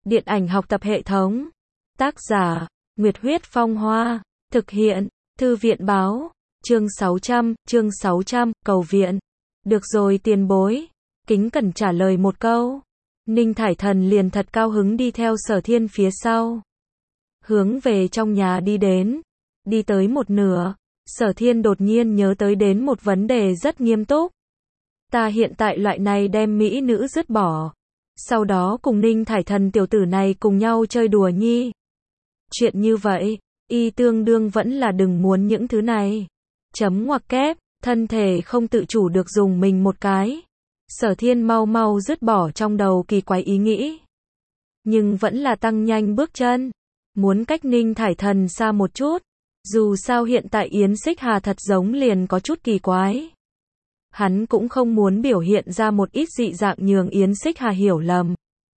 Điện ảnh học tập hệ thống. Tác giả, Nguyệt Huyết Phong Hoa. Thực hiện, Thư viện Báo. Chương 600, cầu viện. Được rồi tiền bối. Kính cẩn trả lời một câu. Ninh Thải Thần liền thật cao hứng đi theo Sở Thiên phía sau. Hướng về trong nhà đi đến. Đi tới một nửa, Sở Thiên đột nhiên nhớ tới đến một vấn đề rất nghiêm túc. Ta hiện tại loại này đem mỹ nữ dứt bỏ. Sau đó cùng Ninh Thải Thần tiểu tử này cùng nhau chơi đùa nhi. Chuyện như vậy, y tương đương vẫn là đừng muốn những thứ này. Chấm ngoặc kép, thân thể không tự chủ được dùng mình một cái. Sở Thiên mau mau dứt bỏ trong đầu kỳ quái ý nghĩ. Nhưng vẫn là tăng nhanh bước chân. Muốn cách Ninh Thải Thần xa một chút. Dù sao hiện tại Yến Xích Hà thật giống liền có chút kỳ quái. Hắn cũng không muốn biểu hiện ra một ít dị dạng nhường Yến Xích Hà hiểu lầm.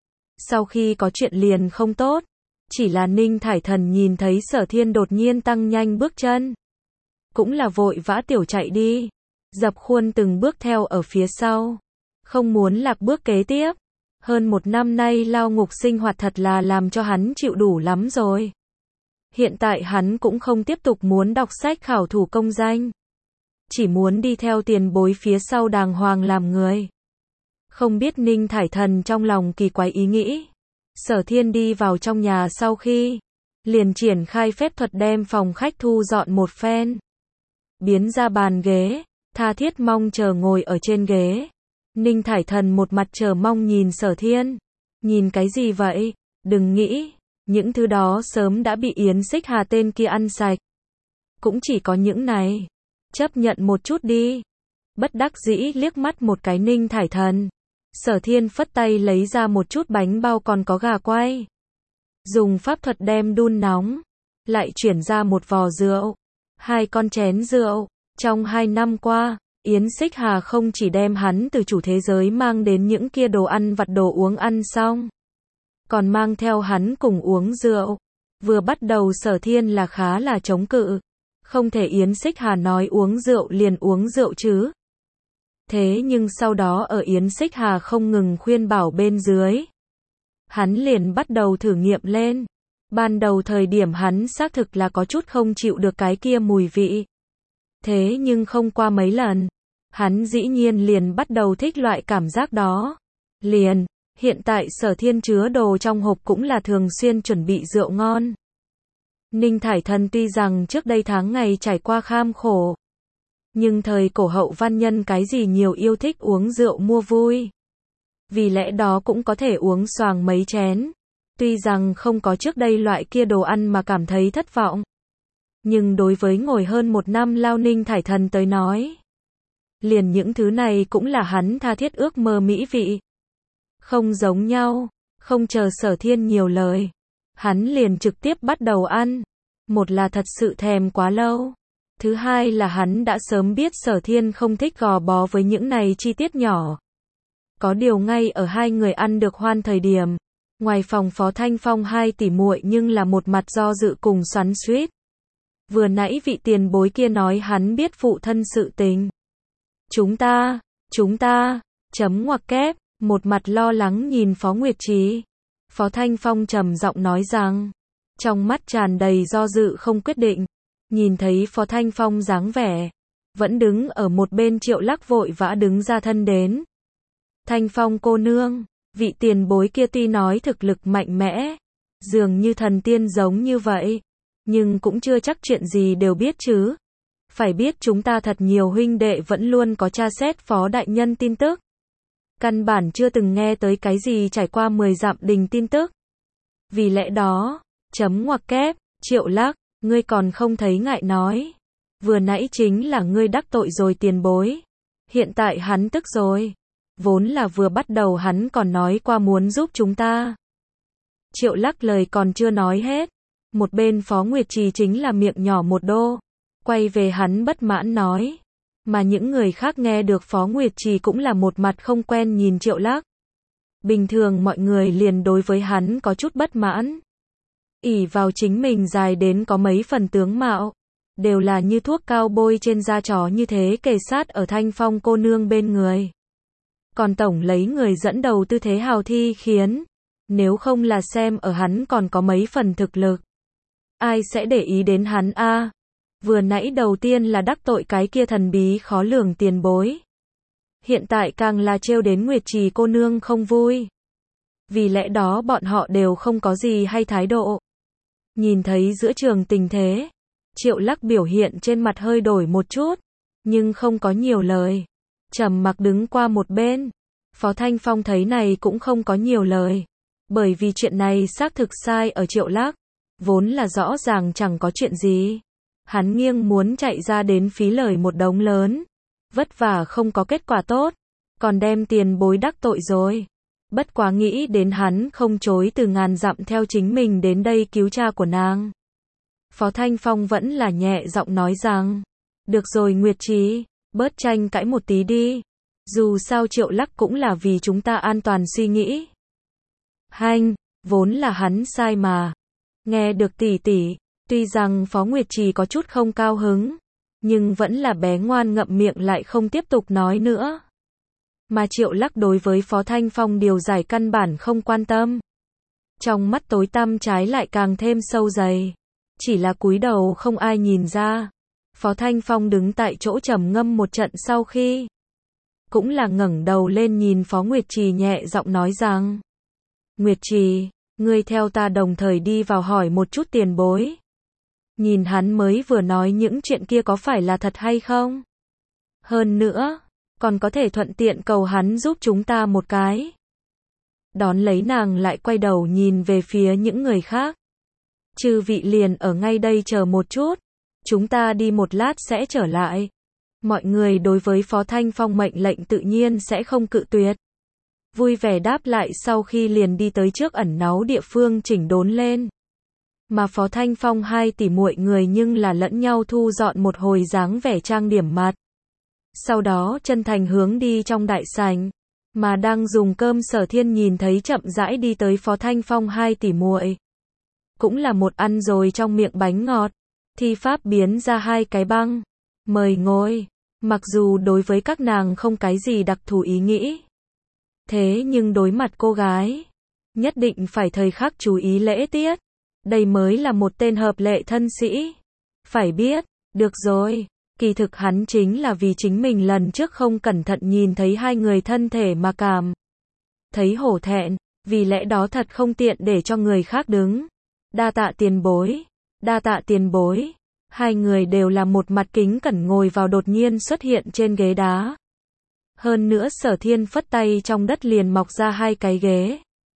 Sau khi có chuyện liền không tốt. Chỉ là Ninh Thải Thần nhìn thấy Sở Thiên đột nhiên tăng nhanh bước chân. Cũng là vội vã tiểu chạy đi. Dập khuôn từng bước theo ở phía sau. Không muốn lạc bước kế tiếp. Hơn một năm nay lao ngục sinh hoạt thật là làm cho hắn chịu đủ lắm rồi. Hiện tại hắn cũng không tiếp tục muốn đọc sách khảo thủ công danh. Chỉ muốn đi theo tiền bối phía sau đàng hoàng làm người. Không biết Ninh Thải Thần trong lòng kỳ quái ý nghĩ. Sở Thiên đi vào trong nhà sau khi liền triển khai phép thuật đem phòng khách thu dọn một phen. Biến ra bàn ghế, tha thiết mong chờ ngồi ở trên ghế. Ninh Thải Thần một mặt chờ mong nhìn Sở Thiên. Nhìn cái gì vậy? Đừng nghĩ, những thứ đó sớm đã bị Yến Xích Hà tên kia ăn sạch. Cũng chỉ có những này. Chấp nhận một chút đi. Bất đắc dĩ liếc mắt một cái Ninh Thải Thần. Sở Thiên phất tay lấy ra một chút bánh bao còn có gà quay. Dùng pháp thuật đem đun nóng. Lại chuyển ra một vò rượu. 2 con chén rượu. Trong 2 năm qua, Yến Xích Hà không chỉ đem hắn từ chủ thế giới mang đến những kia đồ ăn vặt đồ uống ăn xong. Còn mang theo hắn cùng uống rượu. Vừa bắt đầu Sở Thiên là khá là chống cự. Không thể Yến Xích Hà nói uống rượu liền uống rượu chứ. Thế nhưng sau đó ở Yến Xích Hà không ngừng khuyên bảo bên dưới. Hắn liền bắt đầu thử nghiệm lên. Ban đầu thời điểm hắn xác thực là có chút không chịu được cái kia mùi vị. Thế nhưng không qua mấy lần. Hắn dĩ nhiên liền bắt đầu thích loại cảm giác đó. Liền, hiện tại Sở Thiên chứa đồ trong hộp cũng là thường xuyên chuẩn bị rượu ngon. Ninh Thải Thần tuy rằng trước đây tháng ngày trải qua kham khổ. Nhưng thời cổ hậu văn nhân cái gì nhiều yêu thích uống rượu mua vui. Vì lẽ đó cũng có thể uống xoàng mấy chén. Tuy rằng không có trước đây loại kia đồ ăn mà cảm thấy thất vọng. Nhưng đối với ngồi hơn 1 năm lao Ninh Thải Thần tới nói. Liền những thứ này cũng là hắn tha thiết ước mơ mỹ vị. Không giống nhau, không chờ Sở Thiên nhiều lời. Hắn liền trực tiếp bắt đầu ăn. Một là thật sự thèm quá lâu. Thứ hai là hắn đã sớm biết Sở Thiên không thích gò bó với những này chi tiết nhỏ. Có điều ngay ở hai người ăn được hoan thời điểm. Ngoài phòng Phó Thanh Phong 2 tỷ muội nhưng là một mặt do dự cùng xoắn xuýt. Vừa nãy vị tiền bối kia nói hắn biết phụ thân sự tình. Chúng ta, chấm ngoặc kép, một mặt lo lắng nhìn Phó Nguyệt Trì. Phó Thanh Phong trầm giọng nói rằng, trong mắt tràn đầy do dự không quyết định. Nhìn thấy Phó Thanh Phong dáng vẻ, vẫn đứng ở một bên Triệu Lắc vội vã đứng ra thân đến. Thanh Phong cô nương, vị tiền bối kia tuy nói thực lực mạnh mẽ, dường như thần tiên giống như vậy, nhưng cũng chưa chắc chuyện gì đều biết chứ. Phải biết chúng ta thật nhiều huynh đệ vẫn luôn có tra xét Phó đại nhân tin tức. Căn bản chưa từng nghe tới cái gì trải qua 10 dặm đình tin tức. Vì lẽ đó, chấm ngoặc kép, Triệu Lắc, ngươi còn không thấy ngại nói. Vừa nãy chính là ngươi đắc tội rồi tiền bối. Hiện tại hắn tức rồi. Vốn là vừa bắt đầu hắn còn nói qua muốn giúp chúng ta. Triệu Lắc lời còn chưa nói hết. Một bên Phó Nguyệt Trì chính là miệng nhỏ một đô. Quay về hắn bất mãn nói. Mà những người khác nghe được Phó Nguyệt Trì cũng là một mặt không quen nhìn Triệu Lắc. Bình thường mọi người liền đối với hắn có chút bất mãn. Ỷ vào chính mình dài đến có mấy phần tướng mạo. Đều là như thuốc cao bôi trên da chó như thế kề sát ở Thanh Phong cô nương bên người. Còn tổng lấy người dẫn đầu tư thế hào thi khiến Nếu không là xem ở hắn còn có mấy phần thực lực. Ai sẽ để ý đến hắn a? Vừa nãy đầu tiên là đắc tội cái kia thần bí khó lường tiền bối. Hiện tại càng là trêu đến Nguyệt Trì cô nương không vui. Vì lẽ đó bọn họ đều không có gì hay thái độ. Nhìn thấy giữa trường tình thế, Triệu Lắc biểu hiện trên mặt hơi đổi một chút, nhưng không có nhiều lời. Trầm mặc đứng qua một bên. Phó Thanh Phong thấy này cũng không có nhiều lời. Bởi vì chuyện này xác thực sai ở Triệu Lắc. Vốn là rõ ràng chẳng có chuyện gì. Hắn nghiêng muốn chạy ra đến phí lời một đống lớn. Vất vả không có kết quả tốt. Còn đem tiền bối đắc tội rồi. Bất quá nghĩ đến hắn không chối từ ngàn dặm theo chính mình đến đây cứu cha của nàng. Phó Thanh Phong vẫn là nhẹ giọng nói rằng. Được rồi Nguyệt Trì, bớt tranh cãi một tí đi. Dù sao Triệu Lắc cũng là vì chúng ta an toàn suy nghĩ. Hanh, vốn là hắn sai mà. Nghe được tỷ tỷ, tuy rằng Phó Nguyệt Trì có chút không cao hứng, nhưng vẫn là bé ngoan ngậm miệng lại không tiếp tục nói nữa. Mà Triệu Lắc đối với Phó Thanh Phong điều giải căn bản không quan tâm. Trong mắt tối tăm trái lại càng thêm sâu dày. Chỉ là cúi đầu không ai nhìn ra. Phó Thanh Phong đứng tại chỗ trầm ngâm một trận sau khi. Cũng là ngẩng đầu lên nhìn Phó Nguyệt Trì nhẹ giọng nói rằng. Nguyệt Trì, ngươi theo ta đồng thời đi vào hỏi một chút tiền bối. Nhìn hắn mới vừa nói những chuyện kia có phải là thật hay không? Hơn nữa, còn có thể thuận tiện cầu hắn giúp chúng ta một cái. Đón lấy nàng lại quay đầu nhìn về phía những người khác. Chư vị liền ở ngay đây chờ một chút. Chúng ta đi một lát sẽ trở lại. Mọi người đối với Phó Thanh Phong mệnh lệnh tự nhiên sẽ không cự tuyệt. Vui vẻ đáp lại sau khi liền đi tới trước ẩn náu địa phương chỉnh đốn lên. Mà Phó Thanh Phong hai tỷ muội người nhưng là lẫn nhau thu dọn một hồi dáng vẻ trang điểm mặt. Sau đó chân thành hướng đi trong đại sảnh. Mà đang dùng cơm Sở Thiên nhìn thấy chậm rãi đi tới Phó Thanh Phong hai tỷ muội. Cũng là một ăn rồi trong miệng bánh ngọt. Thi pháp biến ra hai cái băng. Mời ngồi. Mặc dù đối với các nàng không cái gì đặc thù ý nghĩ. Thế nhưng đối mặt cô gái. Nhất định phải thời khắc chú ý lễ tiết. Đây mới là một tên hợp lệ thân sĩ. Phải biết. Được rồi. Kỳ thực hắn chính là vì chính mình lần trước không cẩn thận nhìn thấy hai người thân thể mà cảm thấy hổ thẹn. Vì lẽ đó thật không tiện để cho người khác đứng. Đa tạ tiền bối. Đa tạ tiền bối. Hai người đều là một mặt kính cẩn ngồi vào đột nhiên xuất hiện trên ghế đá. Hơn nữa Sở Thiên phất tay trong đất liền mọc ra hai cái ghế.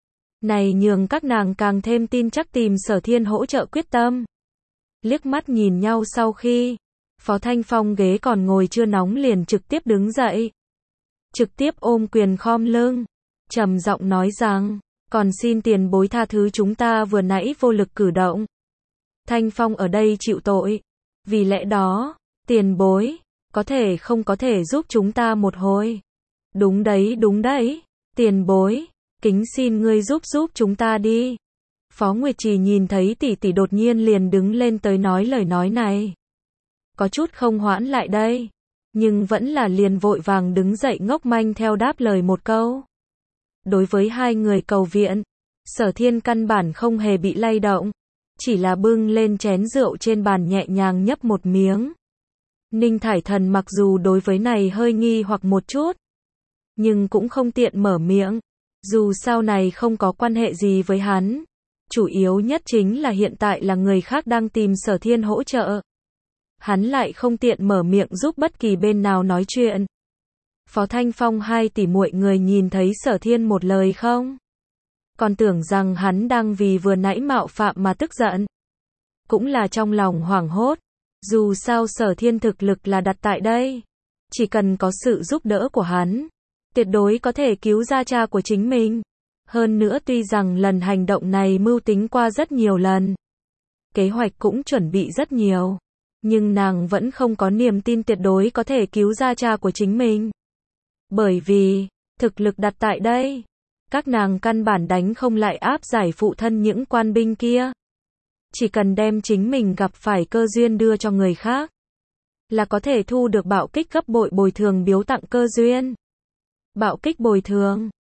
Này nhường các nàng càng thêm tin chắc tìm Sở Thiên hỗ trợ quyết tâm. Liếc mắt nhìn nhau sau khi Phó Thanh Phong ghế còn ngồi chưa nóng liền trực tiếp đứng dậy. Trực tiếp ôm quyền khom lưng. Trầm giọng nói rằng, còn xin tiền bối tha thứ chúng ta vừa nãy vô lực cử động. Thanh Phong ở đây chịu tội. Vì lẽ đó, tiền bối, có thể không có thể giúp chúng ta một hồi. Đúng đấy, tiền bối, kính xin ngươi giúp chúng ta đi. Phó Nguyệt Trì nhìn thấy tỷ tỷ đột nhiên liền đứng lên tới nói lời nói này. Có chút không hoãn lại đây, nhưng vẫn là liền vội vàng đứng dậy ngốc manh theo đáp lời một câu. Đối với hai người cầu viện, Sở Thiên căn bản không hề bị lay động. Chỉ là bưng lên chén rượu trên bàn nhẹ nhàng nhấp một miếng. Ninh Thải Thần mặc dù đối với này hơi nghi hoặc một chút, nhưng cũng không tiện mở miệng. Dù sau này không có quan hệ gì với hắn. Chủ yếu nhất chính là hiện tại là người khác đang tìm Sở Thiên hỗ trợ. Hắn lại không tiện mở miệng giúp bất kỳ bên nào nói chuyện. Phó Thanh Phong hai tỷ muội người nhìn thấy Sở Thiên một lời không? Còn tưởng rằng hắn đang vì vừa nãy mạo phạm mà tức giận. Cũng là trong lòng hoảng hốt. Dù sao Sở Thiên thực lực là đặt tại đây. Chỉ cần có sự giúp đỡ của hắn, tuyệt đối có thể cứu ra cha của chính mình. Hơn nữa tuy rằng lần hành động này mưu tính qua rất nhiều lần. Kế hoạch cũng chuẩn bị rất nhiều. Nhưng nàng vẫn không có niềm tin tuyệt đối có thể cứu ra cha của chính mình. Bởi vì, thực lực đặt tại đây. Các nàng căn bản đánh không lại áp giải phụ thân những quan binh kia. Chỉ cần đem chính mình gặp phải cơ duyên đưa cho người khác, là có thể thu được bạo kích gấp bội bồi thường biếu tặng cơ duyên. Bạo kích bồi thường,